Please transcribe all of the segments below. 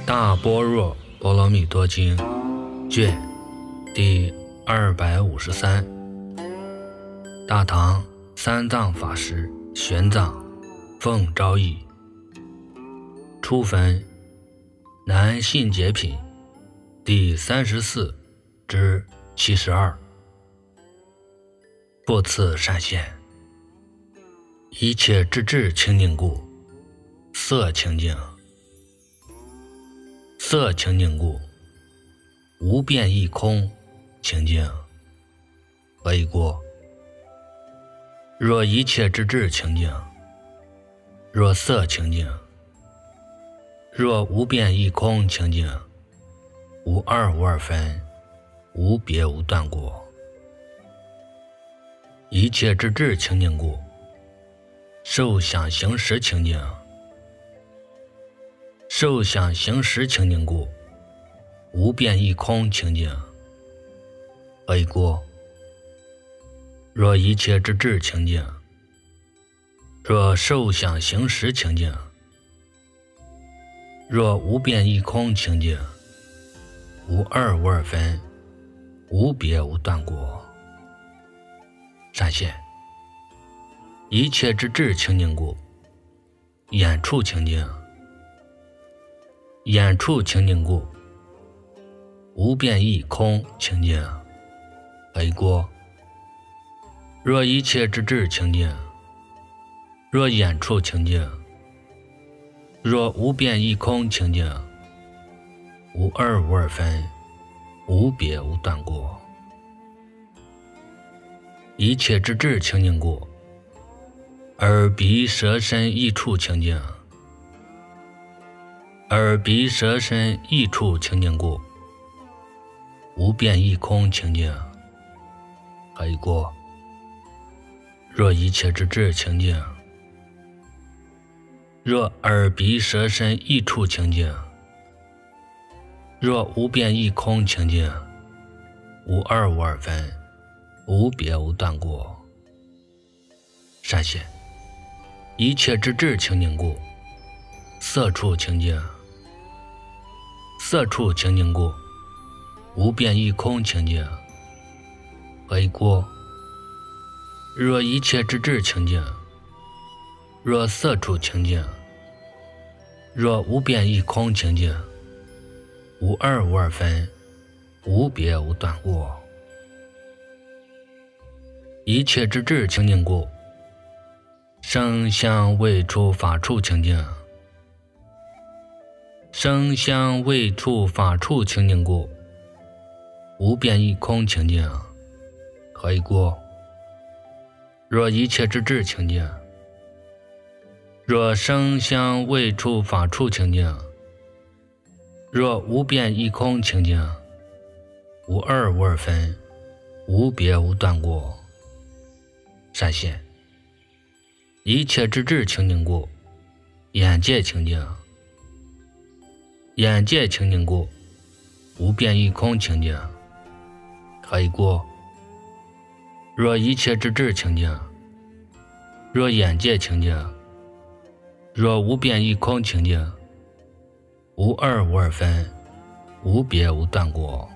大般若波罗蜜多经卷第253，大唐三藏法师玄奘奉诏译，初分南信解品第34至72。复次善现，一切之智清净故，色清净；色清净故，无变异空清净。何以故？若一切之智清净，若色清净，若无变异空清净，无二无二分，无别无断过。一切之智清净故，受想行识清净；受想行识清净故，无变异空清净。何以故？若一切之智清净，若受想行识清净，若无变异空清净，无二无二分，无别无断过。善现，一切之智清净故，眼处清净；眼处清净故，无变异空清净。何以故？若一切之智清净，若眼处清净，若无变异空清净，无二无二分，无别无断过。一切之智清净故，耳鼻舌身意处清净；耳鼻舌身意处清净故，无变异空清净。何以故？若一切之智清净，若耳鼻舌身意处清净，若无变异空清净，无二无二分，无别无断过。善现，一切之智清净故，色处清净；色处清净故，无变异空清净。何以故？若一切之智清净，若色处清净，若无变异空清净，无二无二分，无别无断过。一切之智清净故，声香味触法处清净；声香味触法处清净故，无变异空清净。何以故？若一切之智清净，若声香味触法处清净，若无变异空清净，无二无二分，无别无断过。善现，一切之智清净故，眼界清净；眼界清净故，无变异空清净。何以故？若一切之智清净，若眼界清净，若无变异空清净，无二无二分，无别无断过。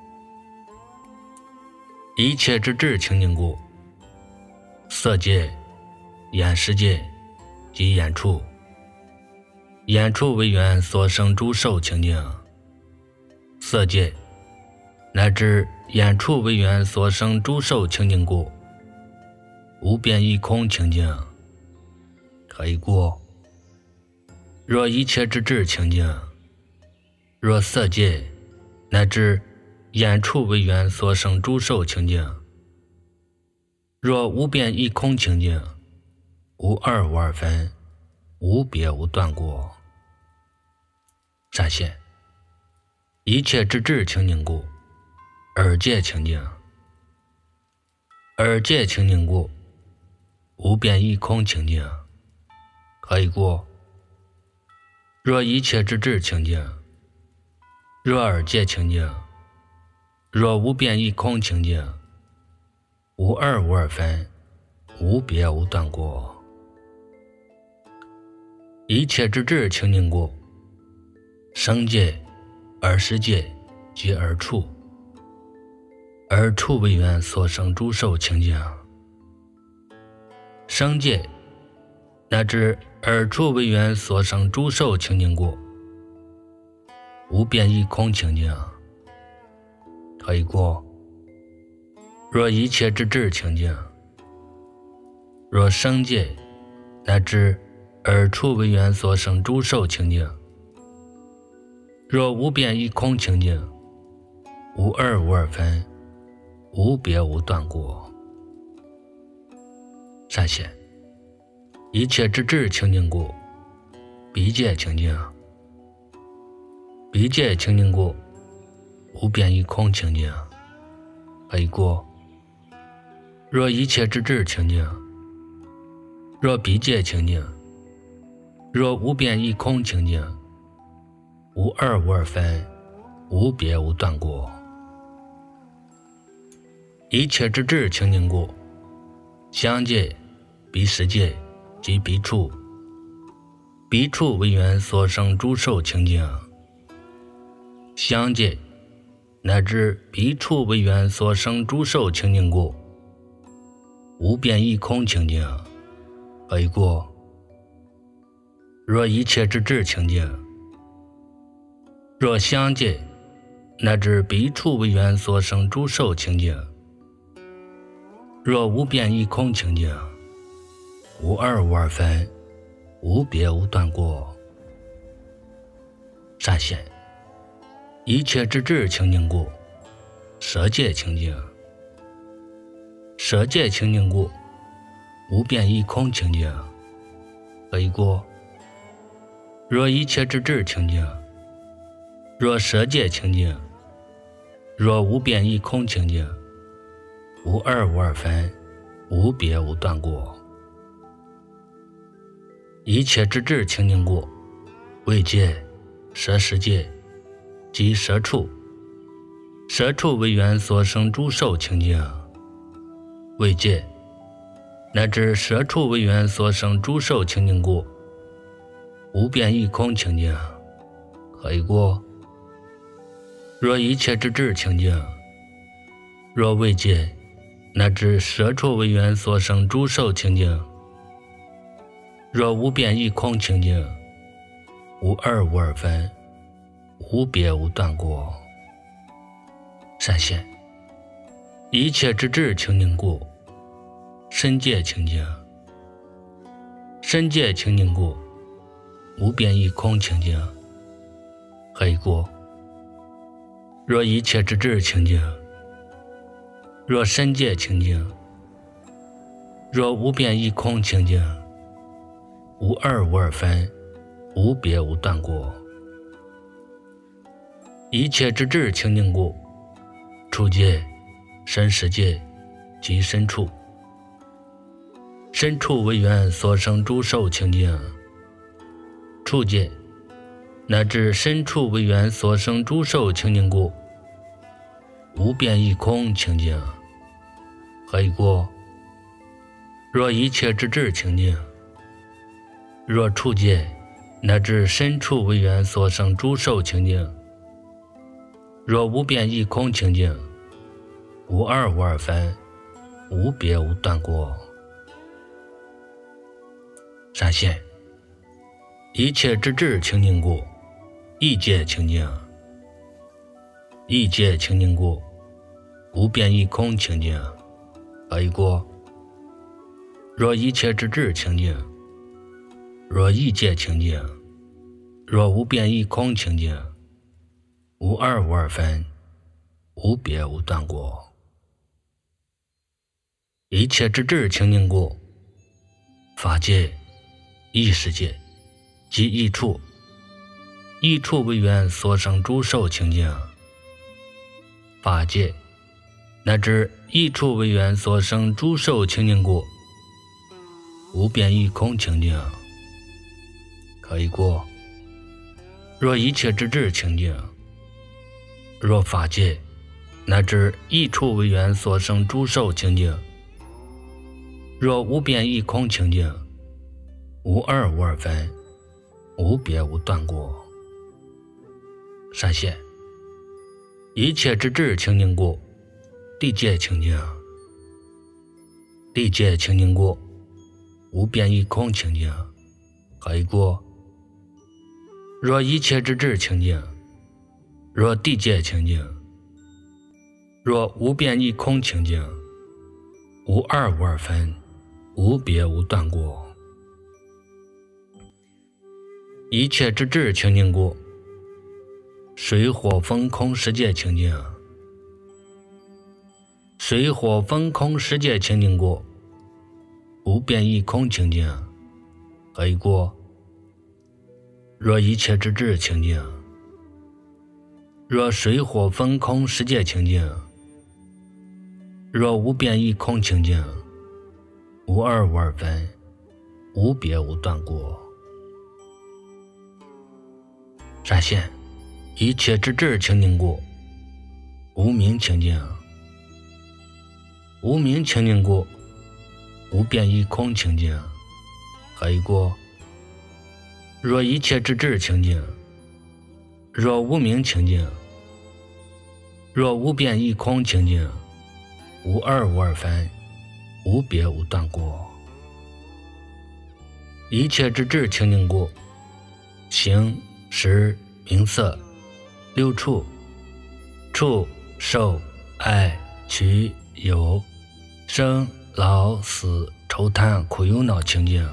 一切之智清净故，色界、眼识界及眼处，眼处为缘所生诸受清净；色界乃至眼处为缘所生诸受清净故，无变异空清净。何以故？若一切之智清净，若色界乃至眼处为缘所生诸受清净，若无变异空清净，无二无二分，无别无断过。善现，一切之智清净故，耳界清净；耳界清净故，无变异空清净。何以故？若一切之智清净，若耳界清净，若无变异空清净，无二无二分，无别无断过。一切之智清净故， 生界、二世界及二处。二处为缘所生诸受情境。生界乃至二处为缘所生诸受情境故，无变异空情境，可以过。若一切之智情境，若生界乃至二处为缘所生诸受情境，若无变异空情境，无二无二分，无别无断过。善显一切之智情境故，彼界情境，彼界情境故，无变异空情境，可以过。若一切之智情境，若彼界情境，若无变异空情境，无二无二分，无别无断过。一切之智情境故，相界、彼世界及彼处，彼处为缘所生诸受情境。相界乃至彼处为缘所生诸受情境故，无变异空情境，可以过。若一切之智情境，若相界乃至彼处为缘所生诸受情境，若无变异空情境，无二无二分，无别无断过。善显一切之智情境故，舍界情境，舍界情境故，无变异空情境，可以过。若一切之智情境，若舍界情境，若无变异空情境，无二无二分，无别无断过。一切之智情境故，为界、舍世界及舍处，舍处为缘所生诸受情境。为界乃至舍处为缘所生诸受情境故，无变异空情境，可以过。若一切之智情境，若为界乃至舍处为缘所生诸受情境，若无变异空情境，无二无二分，无别无断过。善显一切之智情境故，身界情境，身界情境故，无变异空情境，可以过。若一切之智情境，若身界情境，若无变异空情境，无二无二分，无别无断过。一切之智情境故，处界、身世界及身处，身处为缘所生诸受情境。处界乃至身处为缘所生诸受情境故，无变异空情境，可以过。若一切之智情境，若处界乃至身处为缘所生诸受情境，若无变异空情境，无二无二分，无别无断过。善显一切之智情境故，异界情境，异界情境故，无变异空情境，可以过。若一切之智情境，若异界情境，若无变异空情境，无二无二分，无别无断过。一切之智情境故，法界、异世界及异处，异处为缘所生诸受情境。法界乃至异处为缘所生诸受情境故，无变异空情境，可以过。若一切之智情境，若法界乃至异处为缘所生诸受情境，若无变异空情境，无二无二分，无别无断过。 闪现。一切之智清净故，地界清净。地界清净故，无边一空清净。何以故？若一切之智清净，若地界清净，若无边一空清净，无二无二分，无别无断过。一切之智清净故，水火风空世界清净。水火风空世界清净故，无边一空清净。何以故？若一切之智清净，若水火风空世界清净，若无边一空清净，无二无二分，无别无断过。闪现。一切之智清净故，无明清净。无明清净故，无边一空清净。何以故？若一切之智清净，若无明清净，若无边一空清净，无二无二分，无别无断过。一切之智清净故，形识名色六处，触受爱取有生老死愁贪苦忧恼清净。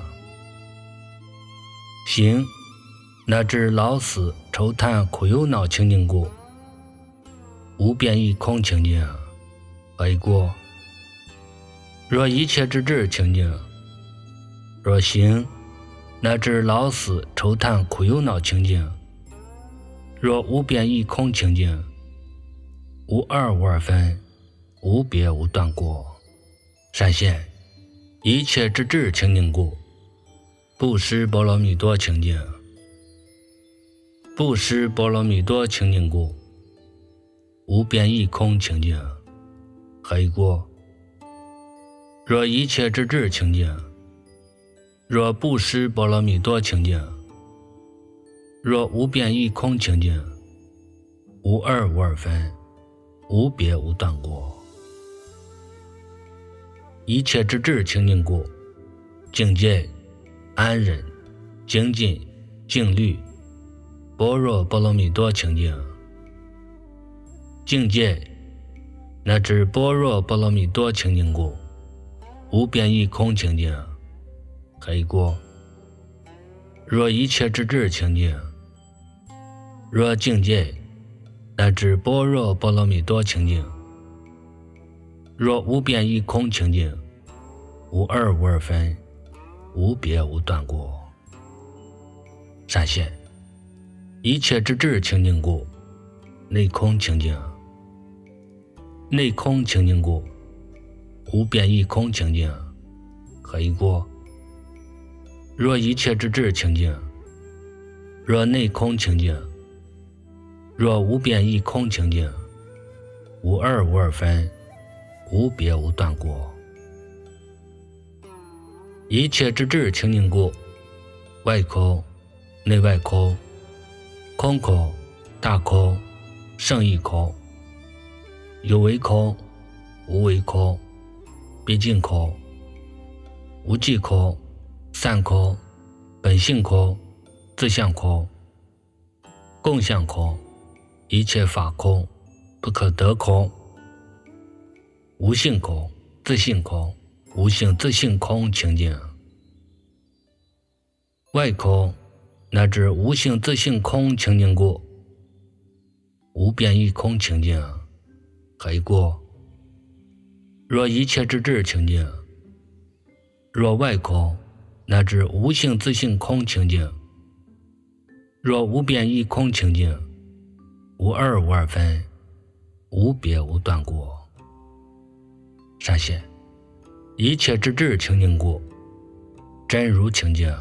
行乃至老死愁贪苦忧恼清净故，无边一空清净。何以故？若一切之智清净，若行乃至老死愁贪苦忧恼清净，若无边一空清净，无二无二分，无别无断过。闪现。一切之智清净故，布施波罗蜜多清净。布施波罗蜜多清净故，无边一空清净。何以故？若一切之智清净，若布施波罗蜜多清净，若无边一空清净，无二无二分，无别无断过。一切之智清净故，境界安忍精进静虑般若波罗蜜多清净。境界乃至般若波罗蜜多清净故，无边一空清净。何以故？若一切之智清净，若境界乃至般若波罗蜜多清净，若无边一空清净，无二无二分，无别无断过。闪现。一切之智清净故，内空清净。内空清净故，无边一空清净。何以故？若一切之智清净，若内空清净，若无边一空清净，无二无二分，无别无断过。一切之智清净故，外空内外空，空空大空胜义空，有为空无为空，毕竟空无际空，散空本性空，自相空，共相空，一切法空，不可得空，无性空自性空，无性自性空清净。外空乃至无性自性空清净故，无边一空清净。何以故？若一切之智清净，若外空乃至无性自性空清净，若无边一空清净，无二无二分，无别无断过。闪现。一切之智清净故，真如清净。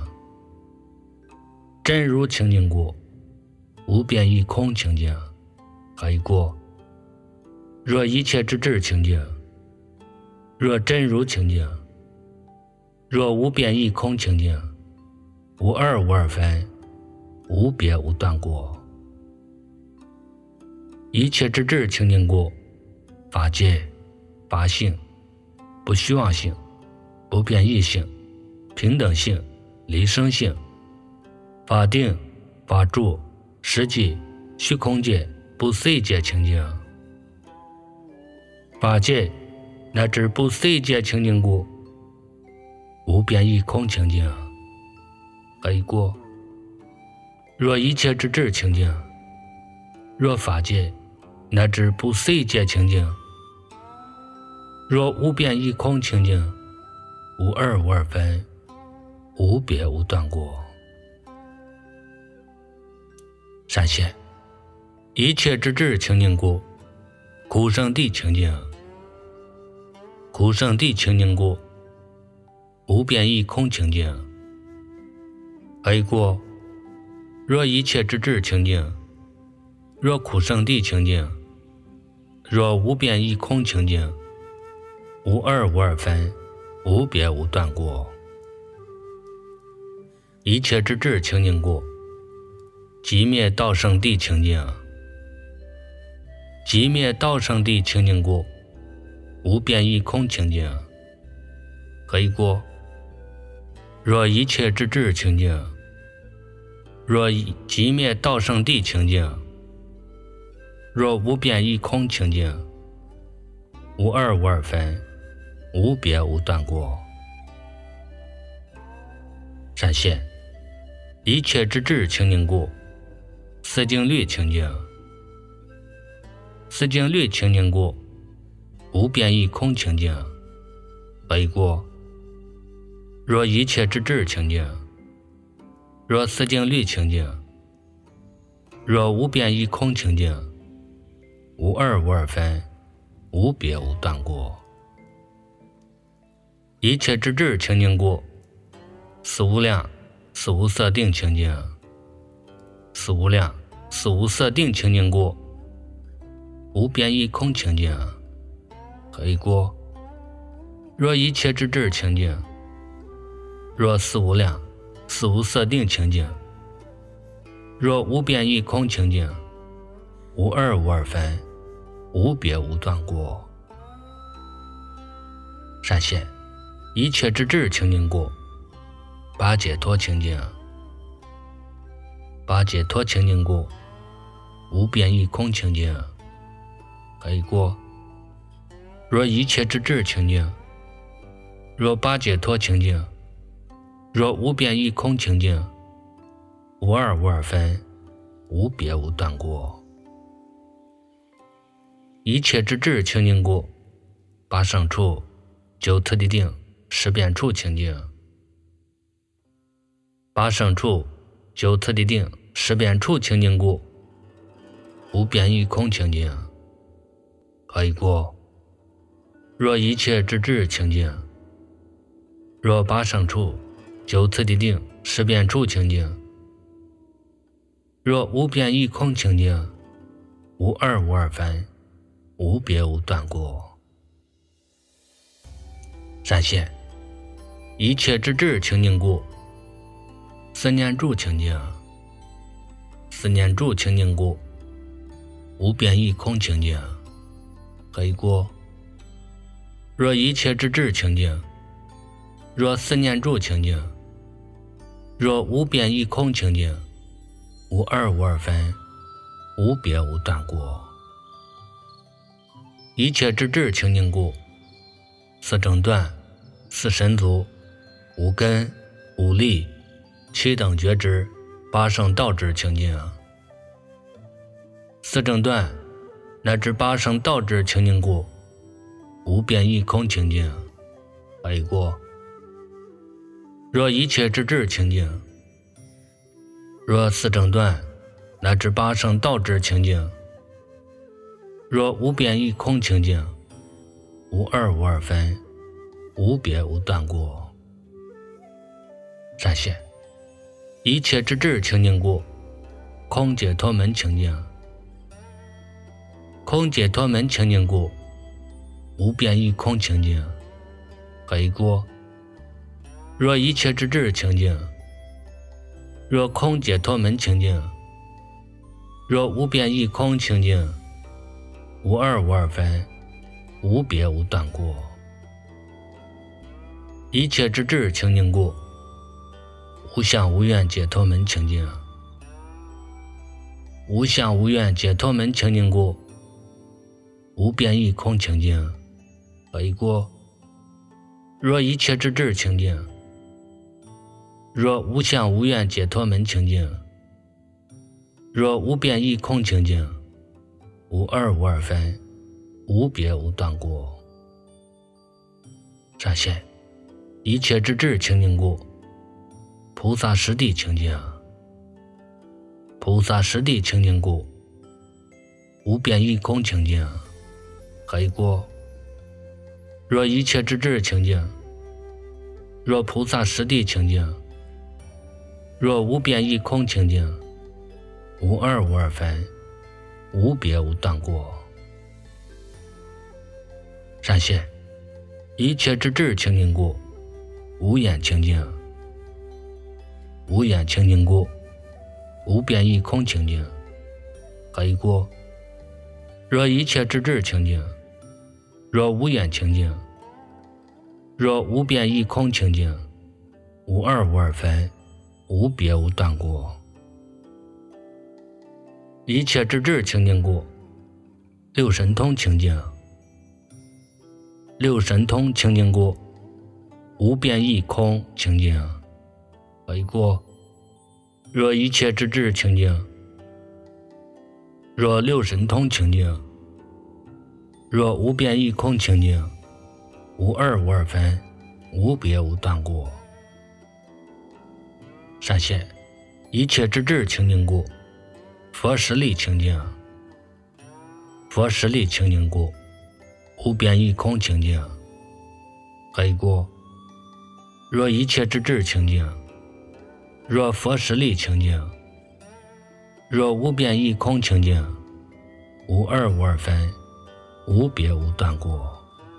真如清净故，无边一空清净。何以故？若一切之智清净，若真如清净，若无边一空清净，无二无二分，无别无断过。 一切之智清净故，法界、法性、不虚妄性、不变异性、平等性、离生性、法定、法住、实际、虚空界、不随界清净。法界乃至不随界清净故，无变异空清净。何以故？若一切之智清净，若法界乃至不随界清净，若无变异空清净，无二无二分，无别无断过。闪现一切之智清净故，苦圣地清净。苦圣地清净故，无变异空清净。何以故？若一切之智清净，若苦圣地清净，若无变异空清净，无二无二分，无别无断过。一切之智清净故，寂灭道圣地清净。寂灭道圣地清净故，无变异空清净。何以故？若一切之智清净，若寂灭道圣地清净，若无变异空清净，无二无二分，无别无断过。闪现一切之智清净故，四境律清净。四境律清净故，无变异空清净。何以故？若一切之智清净，若四境律清净，若无变异空清净，无二无二分，无别无断过。一切之智清净故，四无量、四无色定清净。四无量、四无色定清净故，无变异空清净。何以故？若一切之智清净，若四无量、四无色定清净，若无变异空清净，无二无二分，无别无断过。闪现一切之智清净故，八解脱清净。八解脱清净故，无变异空清净。何以故？若一切之智清净，若八解脱清净，若无变异空清净，无二无二分，无别无断过。一切之智清净故，八胜处、九次第定、十变处清净。八胜处、九次第定、十变处清净故，无变异空清净。何以故？若一切之智清净，若八胜处、九次第定、十变处清净，若无变异空清净，无二无二分，无别无断过。闪现一切之智清净故，四念住清净。四念住清净故，无变异空清净。何以故？若一切之智清净，若四念住清净，若无变异空清净，无二无二分，无别无断过。一切之智清净故，四正断、四神足、五根、五力、七等觉知、八圣道智清净。四正断乃至八圣道智清净故，无变异空清净。何以故？若一切之智清净，若四正断乃至八圣道智清净，若无变异空清净，无二无二分，无别无断过。闪现一切之智清净故，空解脱门清净。空解脱门清净故，无变异空清净。何以故？若一切之智清净，若空解脱门清净，若无变异空清净， 无二无二分，无别无断过。一切之智清净故，无相无愿解脱门清净。无相无愿解脱门清净故，无变异空清净。何以故？若一切之智清净，若无相无愿解脱门清净，若无变异空清净，无二无二分，无别无断过。闪现一切之智清净故，菩萨实地清净。菩萨实地清净故，无变异空清净。何以故？若一切之智清净，若菩萨实地清净，若无变异空清净，无二无二分，无别无断过。闪现一切之智清净故，无眼清净。无眼清净故，无变异空清净。何以故？若一切之智清净，若无眼清净，若无变异空清净，无二无二分，无别无断过。一切之智清净故，六神通清净。六神通清净故，无变异空清净。何以故？若一切之智清净，若六神通清净，若无变异空清净，无二无二分，无别无断过。闪现一切之智清净故，佛实力清净。佛实力清净故，无变异空清净。何以故？若一切之智清净，若佛实力清净，若无变异空清净，无二无二分，无别无断过。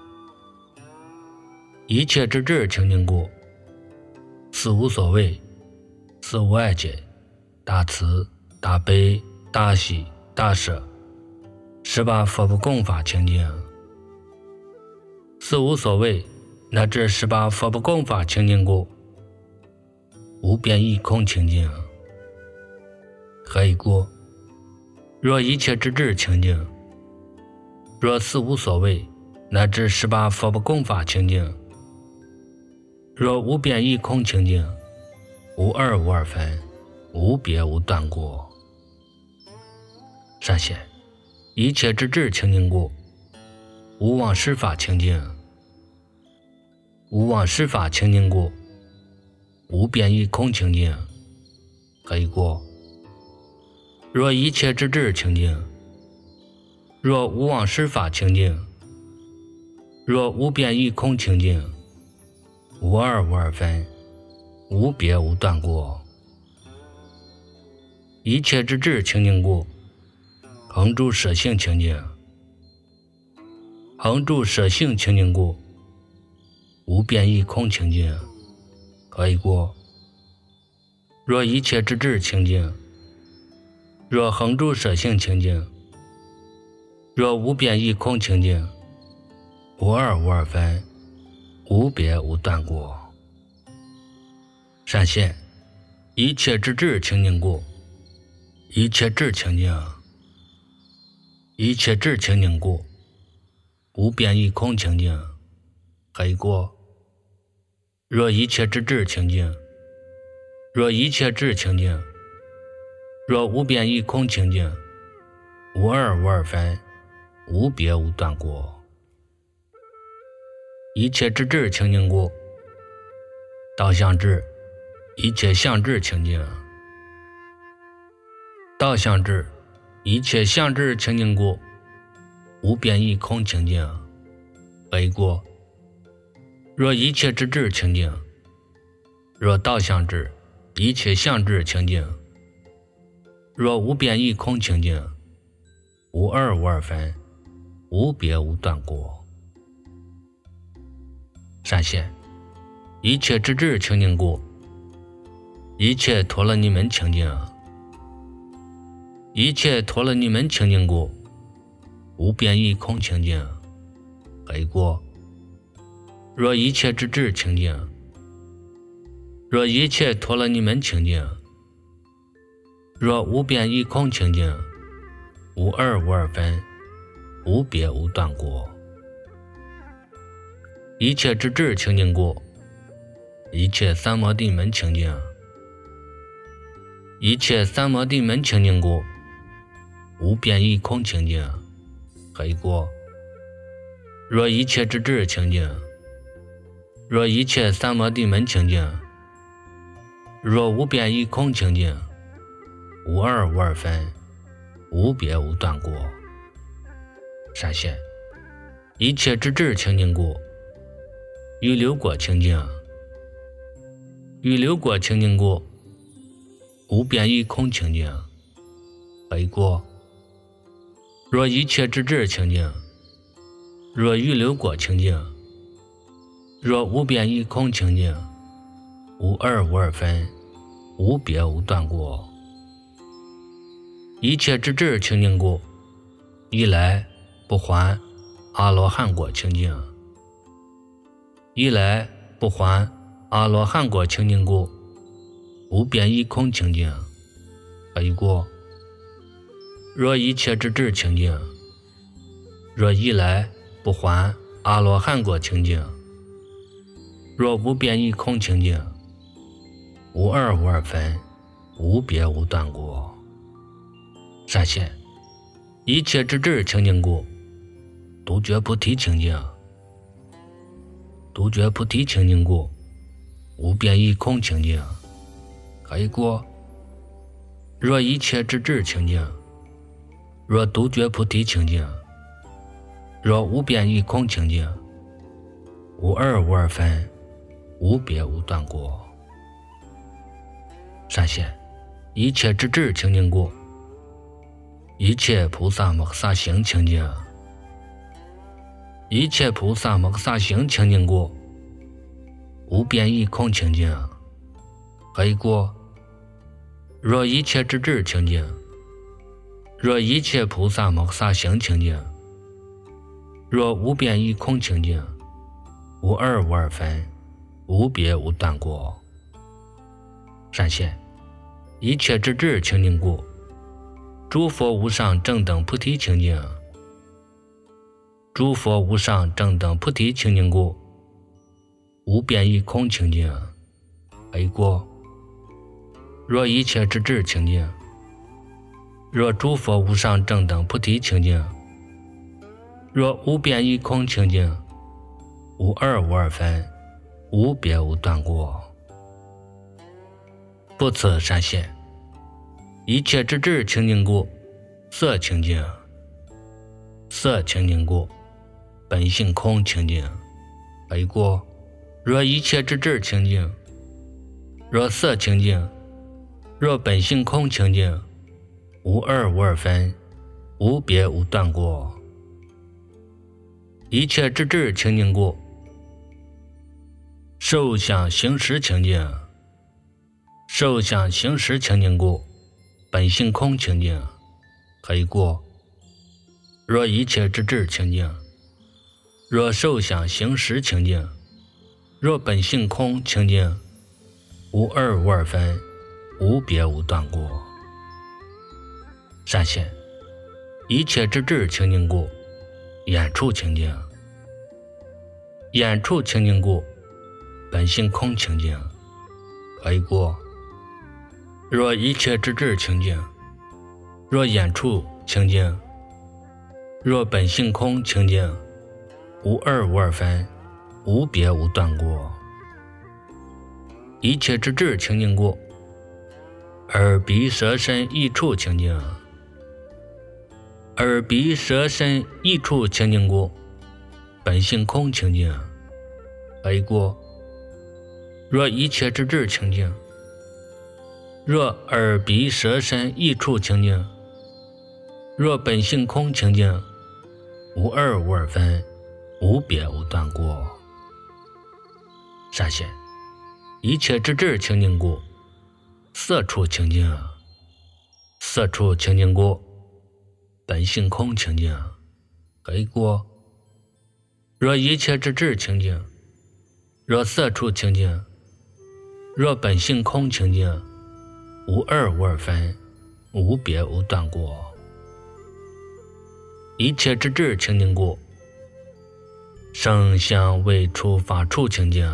一切之智清净故，四无所谓，四无碍解，大慈大悲大喜大舍，18佛不共法清净。四无所谓乃至18佛不共法清净故，无变异空清净。何以故？若一切之智清净，若四无所谓乃至18佛不共法清净，若无变异空清净，无二无二分，无别无断过。闪现一切之智清净故，无妄施法清净。无妄施法清净故，无变异空清净。何以故？若一切之智清净，若无妄施法清净，若无变异空清净，无二无二分，无别无断过。一切之智清净故，恒住舍性清净。恒住舍性清净故，无变异空清净。何以故？若一切之智清净，若恒住舍性清净，若无变异空清净，无二无二分，无别无断过。闪现一切之智清净故，一切智清净。一切智清净故，无变异空清净。何以故？若一切之智清净，若一切智清净，若无变异空清净，无二无二分，无别无断过。一切之智清净故，道相智，一切相智清净。道相智，一切相智清净故，无变异空清净。何以故？若一切之智清净，若道相智，一切相智清净，若无变异空清净，无二无二分，无别无断过。闪现一切之智清净故，一切陀罗尼门清净。一切陀罗尼门清净故， 无边一空清净，黑过。若一切之智清净，若一切陀罗尼门清净，若无边一空清净，无二无二分，无别无断过。一切之智清净过，一切三摩地门清净，一切三摩地门清净过，无边一空清净，黑过。若一切之智清净，若一切三摩地门清净，若无边一空清净，无二无二分，无别无断过。闪现一切之智清净过，于流果清净，于流果清净过，无边一空清净，黑过。若一切之智清净，若于流果清净，若无边一空清净，无二无二分，无别无断过。一切之智清净过，一来不还阿罗汉果清净，一来不还阿罗汉果清净过，无边一空清净，黑过。若一切之智清净，若一来不还阿罗汉果清净，若无边一空清净，无二无二分，无别无断过。闪现一切之智清净过，独觉菩提清净，独觉菩提清净过，无边一空清净，黑过。若一切之智清净，若独觉菩提清净，若无边一空清净，无二无二分，无别无断过。闪现一切之智清净过，一切菩萨摩诃萨行清净，一切菩萨摩诃萨行清净过，无边一空清净，黑过。若一切之智清净，若一切菩萨摩诃萨行清净，若无边一空清净，无二无二分，无别无断过。闪现一切之智清净过，诸佛无上正等菩提清净，诸佛无上正等菩提清净过，无边一空清净，黑过。若一切之智清净，若诸佛无上正等菩提清净，若无边一空清净，无二无二分，无别无断过。不此闪现一切之智清净过，色清净，色清净过，本性空清净，黑过。若一切之智清净，若色清净，若本性空清净，无二无二分，无别无断过。一切之智清净过，受想行识清净，受想行识清净过，本性空清净，黑过。若一切之智清净，若受想行识清净，若本性空清净，无二无二分，无别无断过。闪现一切之智清净过，眼处清净，眼处清净过，本性空清净，黑过。若一切之智清净，若眼处清净，若本性空清净，无二无二分，无别无断过。一切之智清净过，耳鼻舌身意处清净，耳鼻舌身意处清净过，本性空清净，黑过。若一切之智清净，若耳鼻舌身意处清净，若本性空清净，无二无二分，无别无断过。闪现一切之智清净过，色处清净，色处清净过，本性空清净， 黑过。若一切之智清净，若色处清净，若本性空清净，无二无二分，无别无断过。一切之智清净故，声香味触法处清净。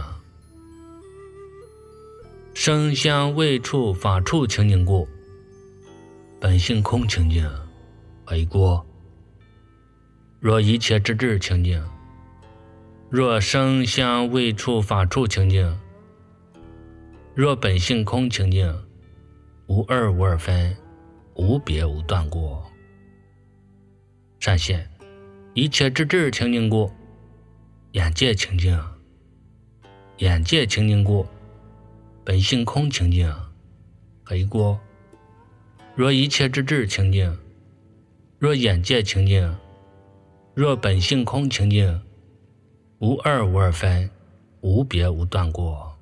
声香味触法处清净故，本性空清净，黑过。若一切之智清净，若声香味触法处清净，若本性空清净，无二无二分，无别无断过。善现一切之智清净故，眼界清净。眼界清净故，本性空清净，黑过。若一切之智清净，若眼界清净，若本性空清净，无二无二分，无别无断过。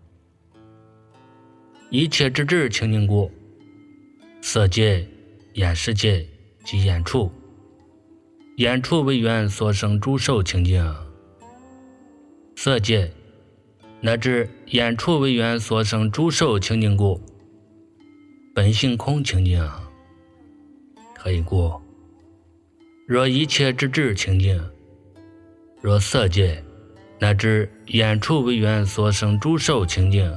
一切之智清净故，色界、眼识界及眼处，眼处为缘所生诸受清净。色界乃至眼处为缘所生诸受清净故，本性空清净，黑过。若一切之智清净，若色界乃至眼处为缘所生诸受清净，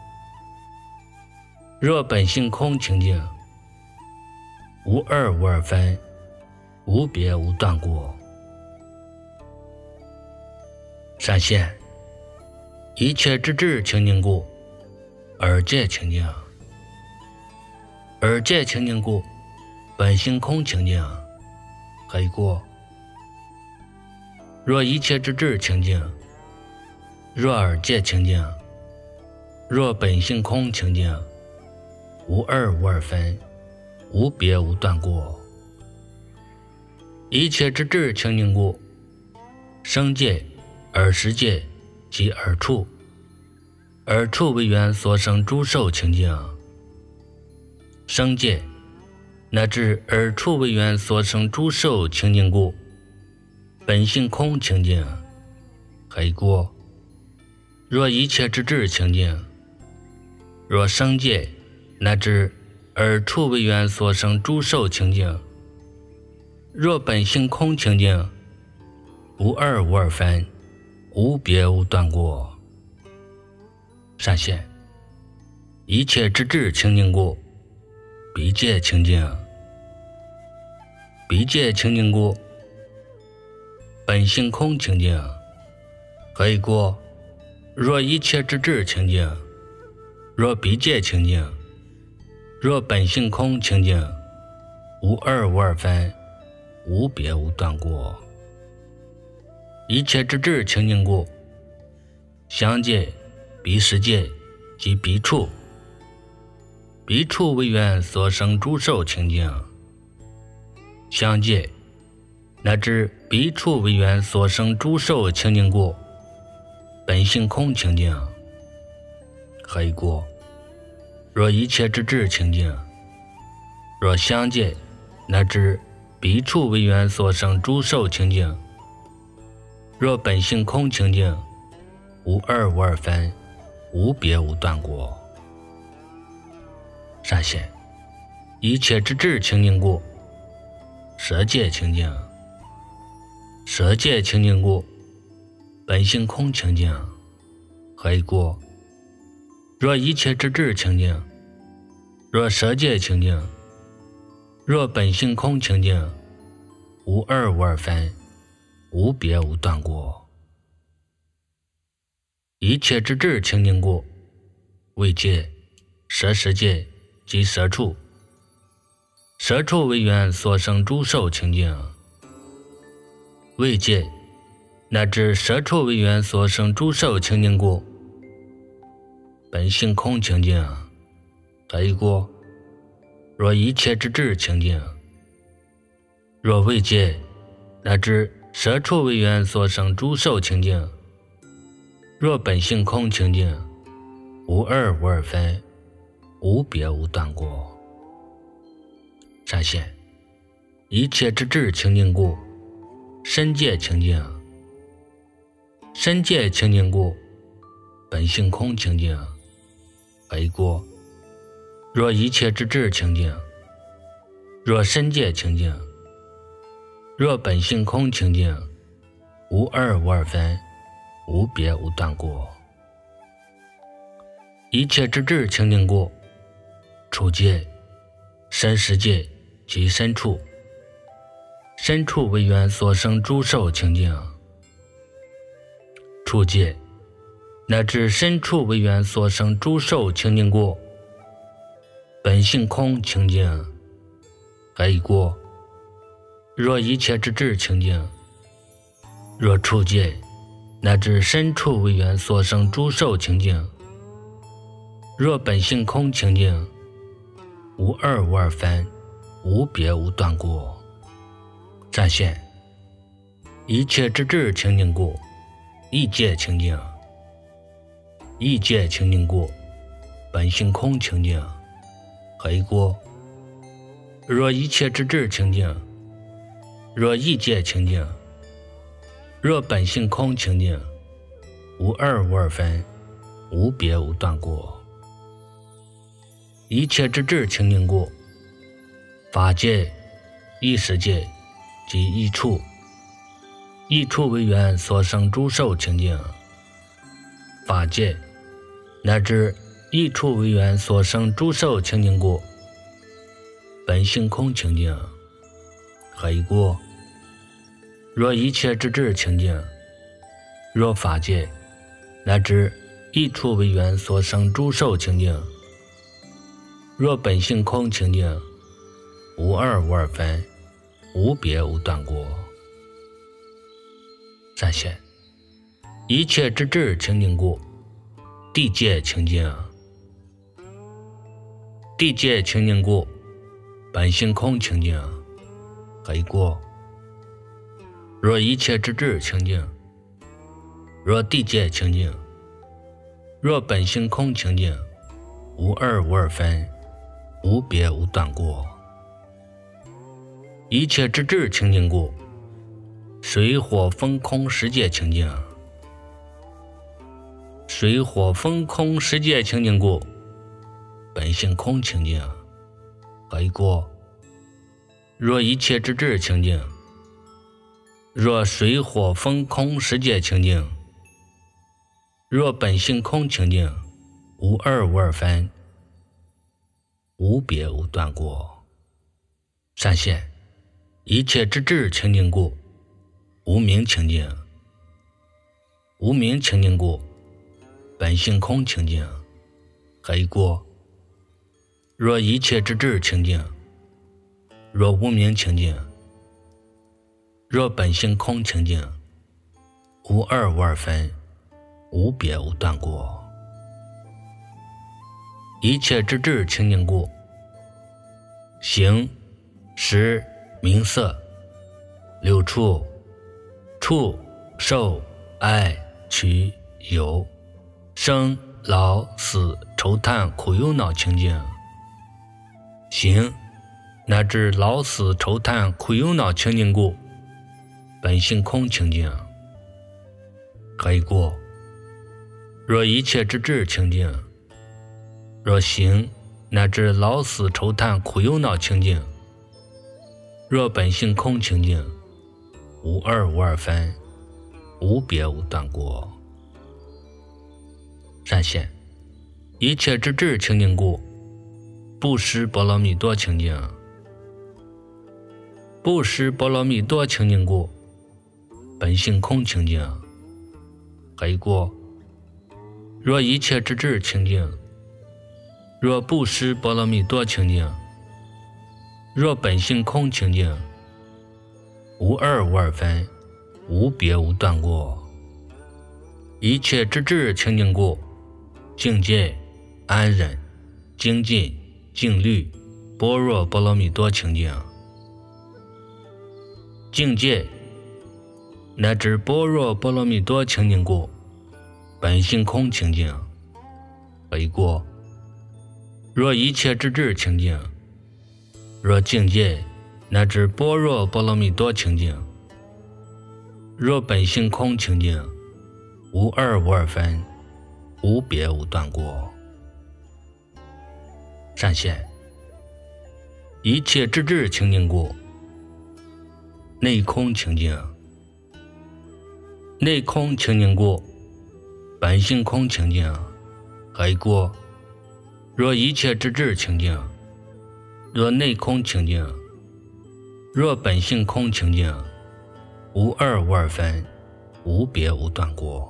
若本性空清净，无二无二分，无别无断过。善现一切之智清净故，耳界清净。耳界清净故，本性空清净，黑过。若一切之智清净，若耳界清净，若本性空清净，无二无二分，无别无断过。一切之智清净故，声界、耳识界及耳处，耳处为缘所生诸受清净。声界乃至耳处为缘所生诸受清净故，本性空清净，黑过。若一切之智清净，若声界乃至耳处为缘所生诸受清净，若本性空清净，无二无二分，无别无断过。善现一切之智清净故，鼻界清净。鼻界清净故，本性空清净，黑过。若一切之智清净，若鼻界清净，若本性空清净，无二无二分，无别无断过。一切之智清净故，香界、鼻识界及鼻处，鼻处为缘所生诸受清净。香界乃至鼻处为缘所生诸受清净故，本性空清净，黑过。若一切之智清净，若香界乃至鼻处为缘所生诸受清净，若本性空清净，无二无二分，无别无断过。善现一切之智清净故，舌界清净。舌界清净故，本性空清净，黑过。若一切之智清净，若舌界清净，若本性空清净，无二无二分，无别无断过。一切之智清净故，味界、舌识界及舌处，舌处为缘所生诸受清净。味界乃至舌处为缘所生诸受清净故，本性空清净，黑过。若一切之智清净，若味界乃至舌处为缘所生诸受清净，若本性空清净，无二无二分，无别无断过。善现一切之智清净故， 身界清净。身界清净故，本性空清净。何以故？若一切之智清净，若身界清净，若本性空清净，无二无二分，无别无断故。一切之智清净故，处界、身实界及身处，身处为缘所生诸受清净。处界乃至身处为缘所生诸受清净故，本性空清净。何以故？若一切之智清净，若处界乃至身处为缘所生诸受清净，若本性空清净，无二无二分，无别无断故。暂现一切之智清净故，意界清净。意界清净故，本性空清净。何以故？若一切之智清净，若意界清净，若本性空清净，无二无二分，无别无断故。一切之智清净故，法界、意识界及意处，意处为缘所生诸受清净。法界乃至意处为缘所生诸受清净故，本性空清净。何以故？若一切之智清净，若法界乃至意处为缘所生诸受清净，若本性空清净，无二无二分，无别无断故。暂现一切之智清净故，地界清净。地界清净故，本性空清净。何以故？若一切之智清净，若地界清净，若本性空清净，无二无二分，无别无断故。一切之智清净故，水火风空十界清净。水火风空十界清净故，本性空清净。何以故？若一切之智清净，若水火风空十界清净，若本性空清净，无二无二分，无别无断故。暂现一切之智清净故，无明清净。无明清净故，本性空清净。何以故？若一切之智清净，若无明清净，若本性空清净，无二无二分，无别无断故。一切之智清净故，形、识、名色、六处、触、受、爱、取、有、生、老、死、愁叹、苦忧恼清净。形乃至老死愁叹苦忧恼清净故，本性空清净。何以故？若一切之智清净，若形乃至老死愁叹苦忧恼清净，若本性空清净，无二无二分，无别无断故。暂现一切之智清净故，布施波罗蜜多清净。布施波罗蜜多清净故，本性空清净。何以故？若一切之智清净，若布施波罗蜜多清净，若本性空清净，无二无二分，无别无断故。一切之智清净故，境界、安忍、精进、静虑、般若波罗蜜多清净。境界乃至般若波罗蜜多清净故，本性空清净。何以故？若一切之智清净，若境界乃至般若波罗蜜多清净， 若本性空清净，无二无二分，无别无断过。善现一切之智清净故，内空清净。内空清净故，本性空清净。何以故？若一切之智清净，若内空清净，若本性空清净，无二无二分，无别无断过。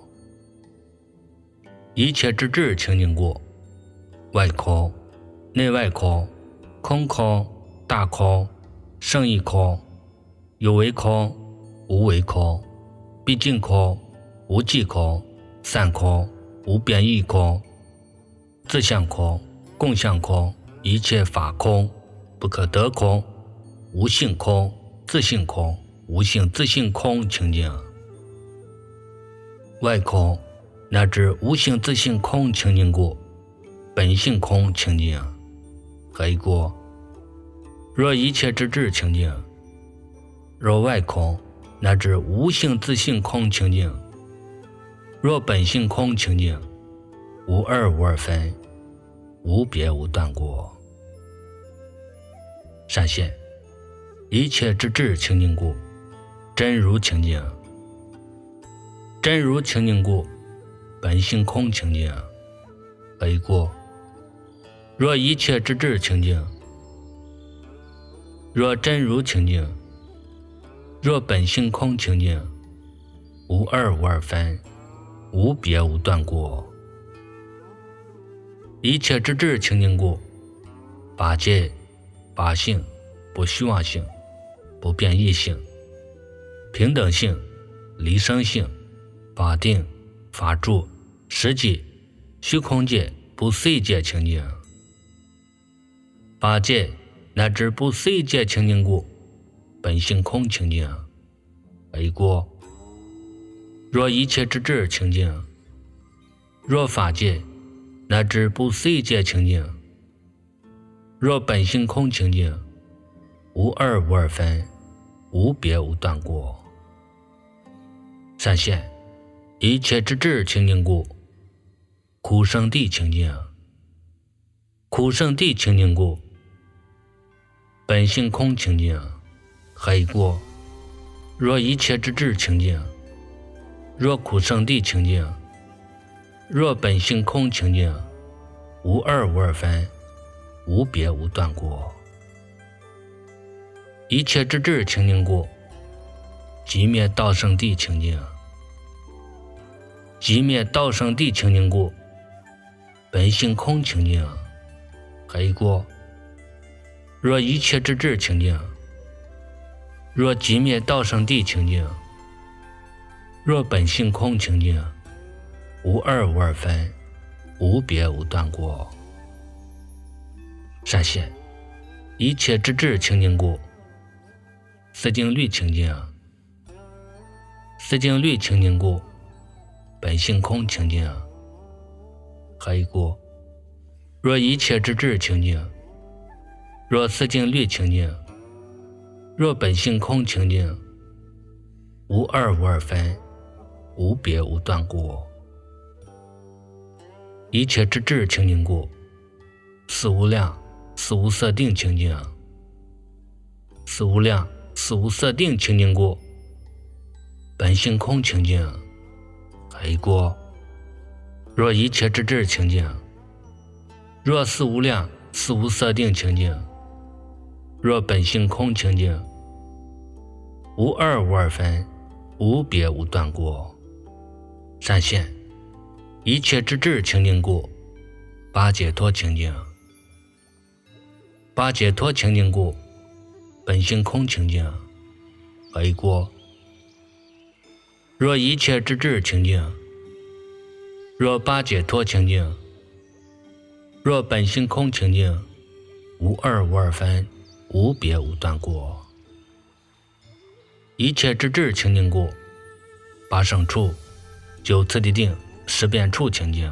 一切之智清净故，外空、内外空、空空、大空、胜义空、有为空、无为空、毕竟空、无际空、散空、无变异空、自相空、共相空、一切法空、不可得空、无性空、自性空、无性自性空清净。外空乃至无性自性空清净故，本性空清净。何以故？若一切之智清净，若外空乃至无性自性空清净，若本性空清净，无二无二分，无别无断过。善现一切之智清净故，真如清净。真如清净故，本性空清净。何以故？若一切之智清净，若真如清净，若本性空清净，无二无二分，无别无断过。一切之智清净故，法界、法性、不虚妄性、不变异性、平等性、离生性、法定、法住、实际、虚空界、不随界清净。法界乃至不随界清净故，本性空清净。何以故？若一切之智清净，若法界乃至不随界清净，若本性空清净，无二无二分，无别无断过。善现一切之智清净故，苦圣地清净。苦圣地清净故，本性空清净。何以故？若一切之智清净，若苦圣地清净，若本性空清净，无二无二分，无别无断过。一切之智清净故，寂灭道圣地清净。寂灭道圣地清净故，本性空清净。何以故？若一切之智清净，若寂灭道圣地清净，若本性空清净，无二无二分，无别无断过。善现一切之智清净故，四境律清净。四境律清净故，本性空清净。何以故？若一切之智清净，若四境律清净，若本性空清净，无二无二分，无别无断过。一切之智清净故，四无量、四无色定清净。四无量、四无色定清净故，本性空清净。何以故？若一切之智清净，若四无量、四无色定清净，若本性空清净，无二无二分，无别无断过。善现一切之智清净故，八解脱清净。八解脱清净故，本性空清净。何以故？若一切之智清净，若八解脱清净，若本性空清净，无二无二分，无别无断过。一切之智清净故，八胜处、九次第定、十变处清净。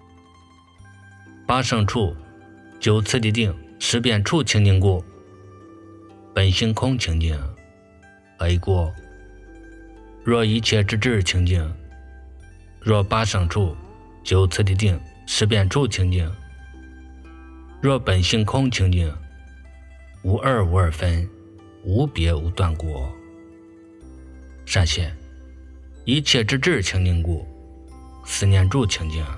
八胜处、九次第定、十变处清净故，本性空清净。何以故？ 若一切之智清净，若八生处、九次第定、十遍处清净，若本性空清净，无二无二分，无别无断过。善现一切之智清净故，思念住清净。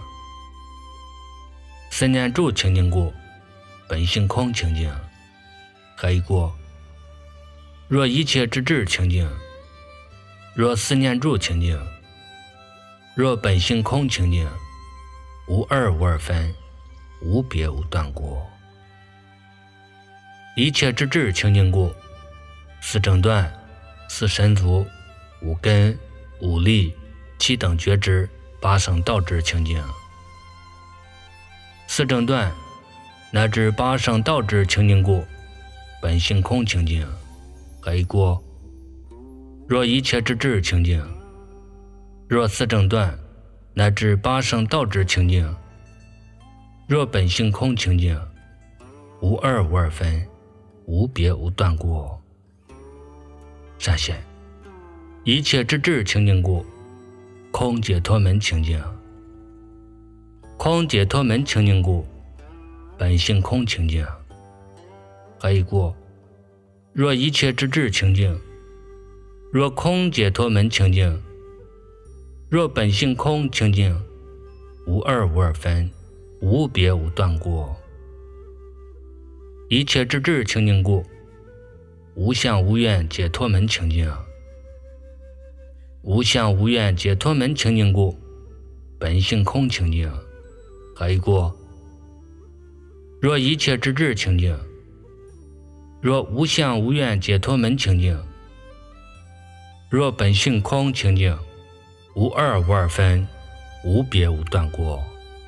思念住清净故，本性空清净。何以故？若一切之智清净，若思念住清净，若本性空清净，无二无二分，无别无断过。一切之智清净故，四正断、四神足、五根、五力、七等觉知、八生道知清净。四正断乃至八生道知清净故，本性空清净。何以故？若一切之智清净，若四正断乃至八生道知清净，若本性空清净，无二无二分，无别无断过。善现一切之智清净故，空解脱门清净。空解脱门清净故，本性空清净。何以故？若一切之智清净，若空解脱门清净，若本性空清净，无二无二分，无别无断过。一切之智清净故，无相无愿解脱门清净。无相无愿解脱门清净故，本性空清净。何以故？若一切之智清净，若无相无愿解脱门清净，若本性空清净，无二无二分，无别无断过。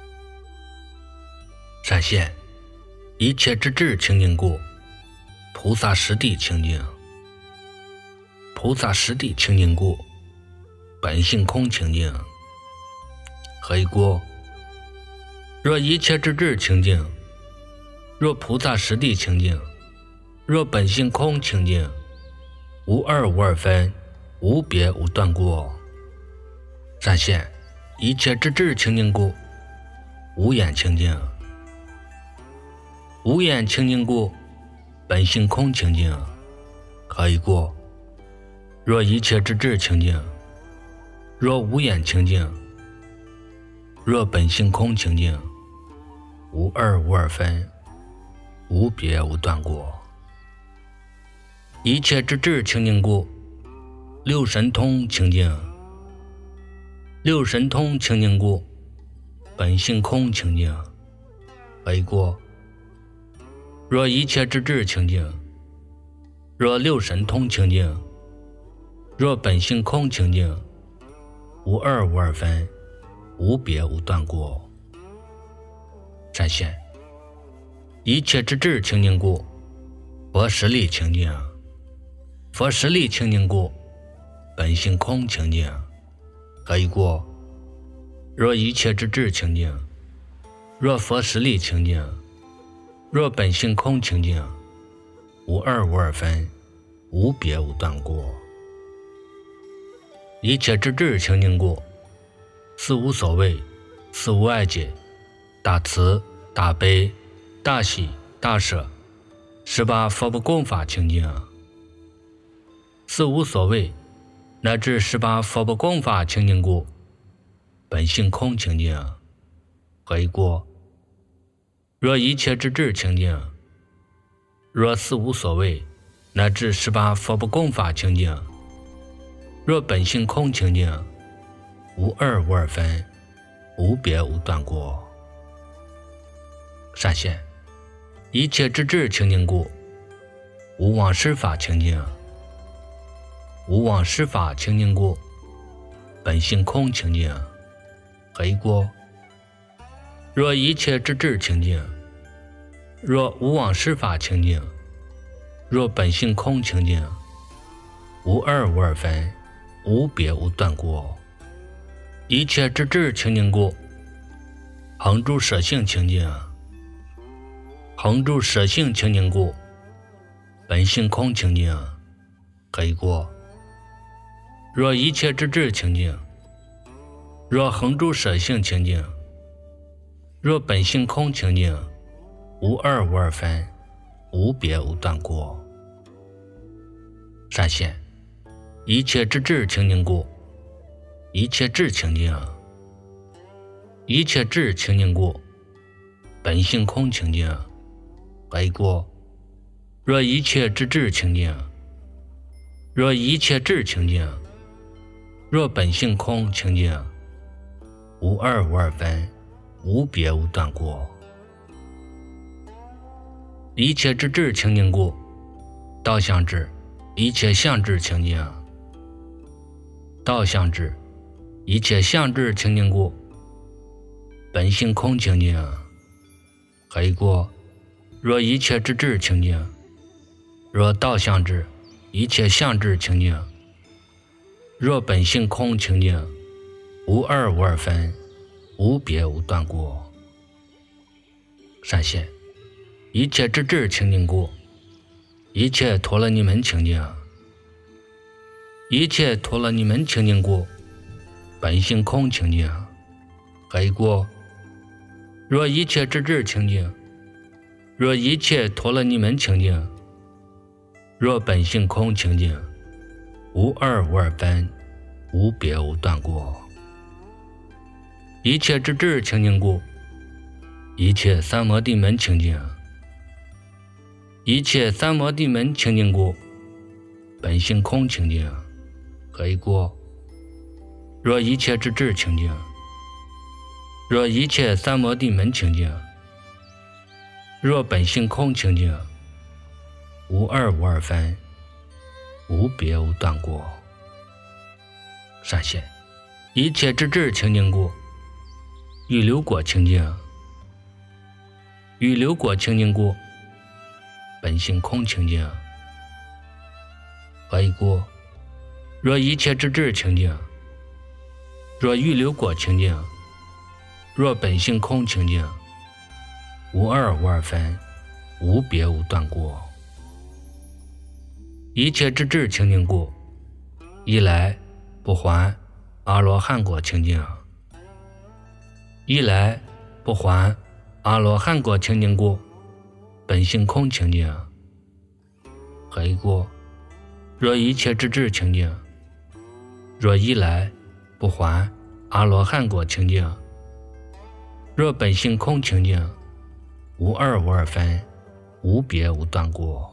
善现一切之智清净故，菩萨实地清净。菩萨实地清净故，本性空清净。何以故？若一切之智清净，若菩萨实地清净，若本性空清净，无二无二分，无别无断过。善现一切之智清净故，无眼清净。无眼清净故，本性空清净。何以故？若一切之智清净，若无眼清净，若本性空清净，无二无二分，无别无断过。一切之智清净故，六神通清净。六神通清净故，本性空清净。何以故？若一切之智清净，若六神通清净，若本性空清净，无二无二分，无别无断过。善现一切之智清净故，佛实力清净。佛实力清净故，本性空清净。何以故？若一切之智清净，若佛实力清净，若本性空清净，无二无二分，无别无断过。一切之智清净故，四无所谓，四无碍解，大慈、大悲、大喜、大舍，18佛不共法清净。四无所谓乃至18佛不共法清净故，本性空清净。何以故？若一切之智清净，若四无所谓乃至18佛不共法清净，若本性空清净，无二无二分，无别无断过。善现一切之智清净故，无妄施法清净。无妄施法清净故，本性空清净。何以故？若一切之智清净，若无妄施法清净，若本性空清净，无二无二分，无别无断过。一切之智清净故，恒住舍性清净。恒住舍性清净故，本性空清净。何以故？ 若一切之智清净，若恒住舍性清净，若本性空清净，无二无二分，无别无断过。闪现一切之智清净故，一切智清净，一切智清净故，本性空清净，何以故？若一切之智清净，若一切智清净，若本性空清净，无二无二分，无别无断过。一切之智清净故，道相智，一切相智清净，道相智，一切相智清净故，本性空清净，何以故？若一切之智清净，若道相智，一切相智清净，若本性空清净，无二无二分，无别无断过。闪现一切之智清净故，一切陀罗尼门清净，一切陀罗尼门清净故，本性空清净，何以故？若一切之智清净，若一切陀罗尼门清净，若本性空清净，无二无二分，无别无断过。一切之智清净故，一切三摩地门清净，一切三摩地门清净故，本性空清净，何以故？若一切之智清净，若一切三摩地门清净，若本性空清净，无二无二分，无别无断过。闪现一切之智清净故，欲流果清净，欲流果清净故，本性空清净，何以故？若一切之智清净，若欲流果清净，若本性空清净，无二无二分，无别无断过。一切之智清净故，一来不还阿罗汉果清净，一来不还阿罗汉果清净故，本性空清净，何以故？若一切之智清净，若一来不还阿罗汉果清净，若本性空清净，无二无二分，无别无断过。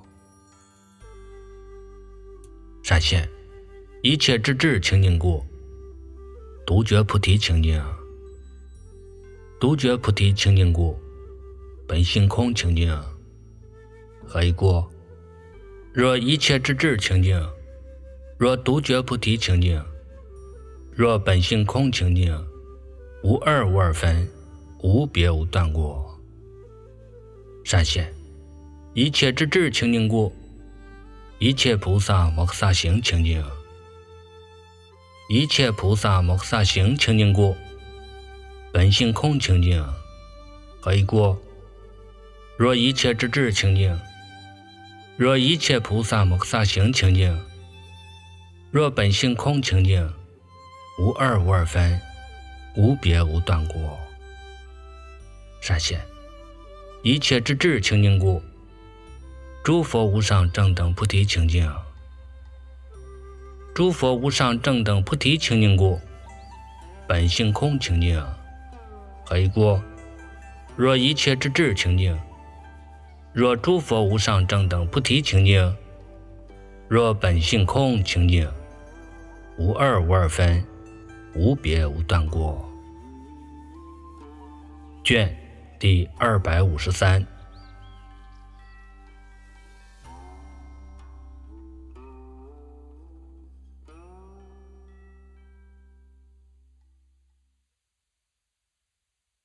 闪现一切之智清净故，独觉菩提清净，独觉菩提清净故，本性空清净，何以故？若一切之智清净，若独觉菩提清净，若本性空清净，无二无二分，无别无断过。闪现一切之智清净故，一切菩萨摩诃萨行清净，一切菩萨摩诃萨行清净故，本性空清净，何以故？若一切之智清净，若一切菩萨摩诃萨行清净，若本性空清净，无二无二分，无别无断过。闪现一切之智清净故，诸佛无上正等菩提清净，诸佛无上正等菩提清净故，本性空清净，何以故？若一切之智清净，若诸佛无上正等菩提清净，若本性空清净，无二无二分，无别无断过。卷第253。